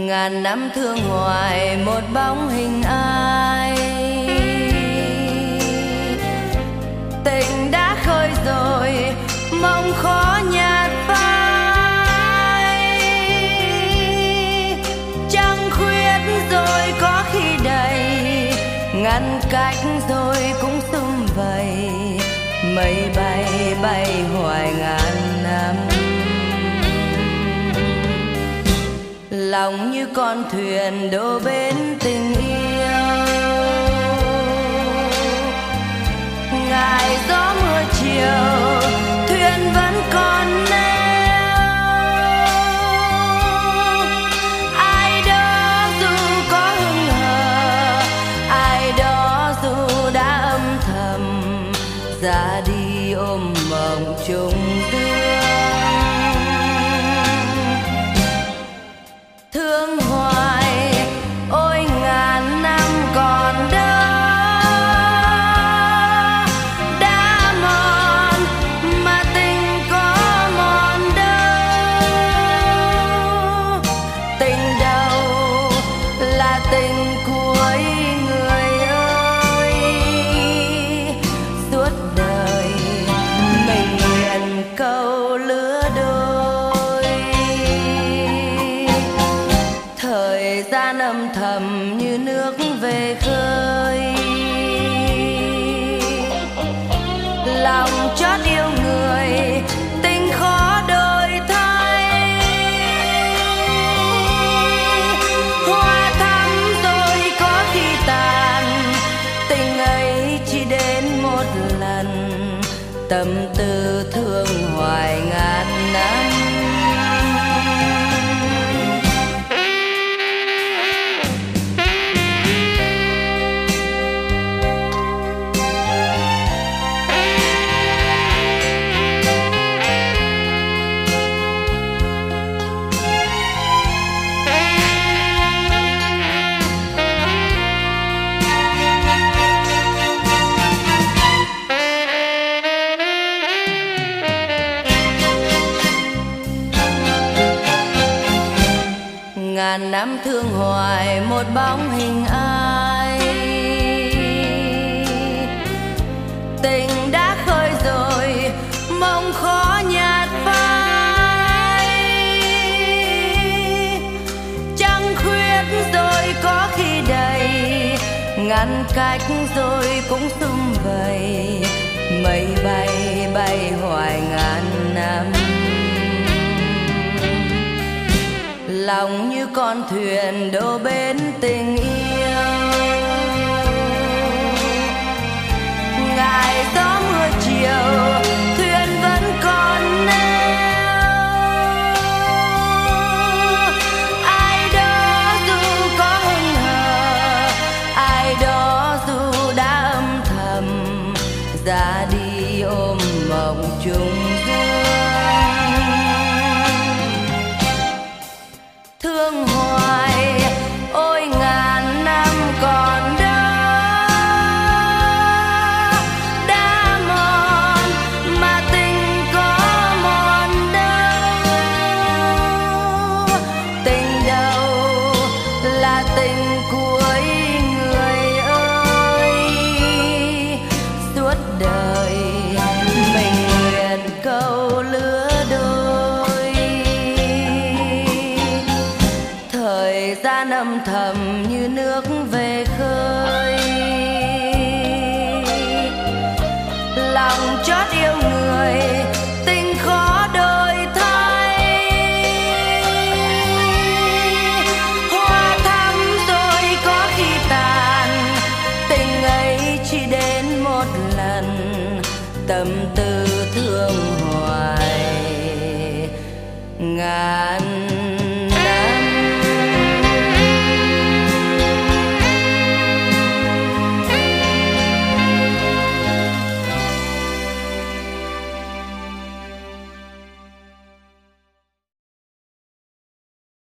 Ngàn năm thương hoài một bóng hình ai, tình đã khơi rồi mong khó nhạt phai. Trăng khuyết rồi có khi đầy, ngăn cách rồi cũng sum vầy. Mây bay bay hoài ngàn năm, lòng như con thuyền đổ bên tình yêu. Ngài gió mưa chiều, thuyền vẫn còn neo. Ai đó dù có hững hờ, ai đó dù đã âm thầm ra đi ôm mộng chung dương. Thương hoài ôi ngàn năm còn đâu, đã mòn mà tình có mòn đâu. Tình đâu là tình cuối người ơi, suốt đời mình nguyện câu lứa đôi. Thời gian âm thầm như nước về khơi, lòng chót yêu người tình khó đổi thay. Hoa thắm rồi có khi tàn, tình ấy chỉ đến một lần. Tâm tư thương hoài ngàn năm. Ngàn năm thương hoài một bóng hình ai, tình đã khơi rồi mong khó nhạt phai. Trăng khuyết rồi có khi đầy, ngăn cách rồi cũng sum vầy. Mây bay bay hoài ngàn năm, lòng như con thuyền đổ bên tình yêu. Ngài gió mưa chiều, thuyền vẫn còn neo. Ai đó dù có hững hờ, ai đó dù đã âm thầm ra đi ôm mộng chung dương. Thương hoài ôi ngàn năm còn đâu, đã mòn mà tình có mòn đâu. Tình đâu là tình cuối người ơi, suốt đời mình nguyện câu lứa đôi. Thời gian âm thầm như nước về khơi,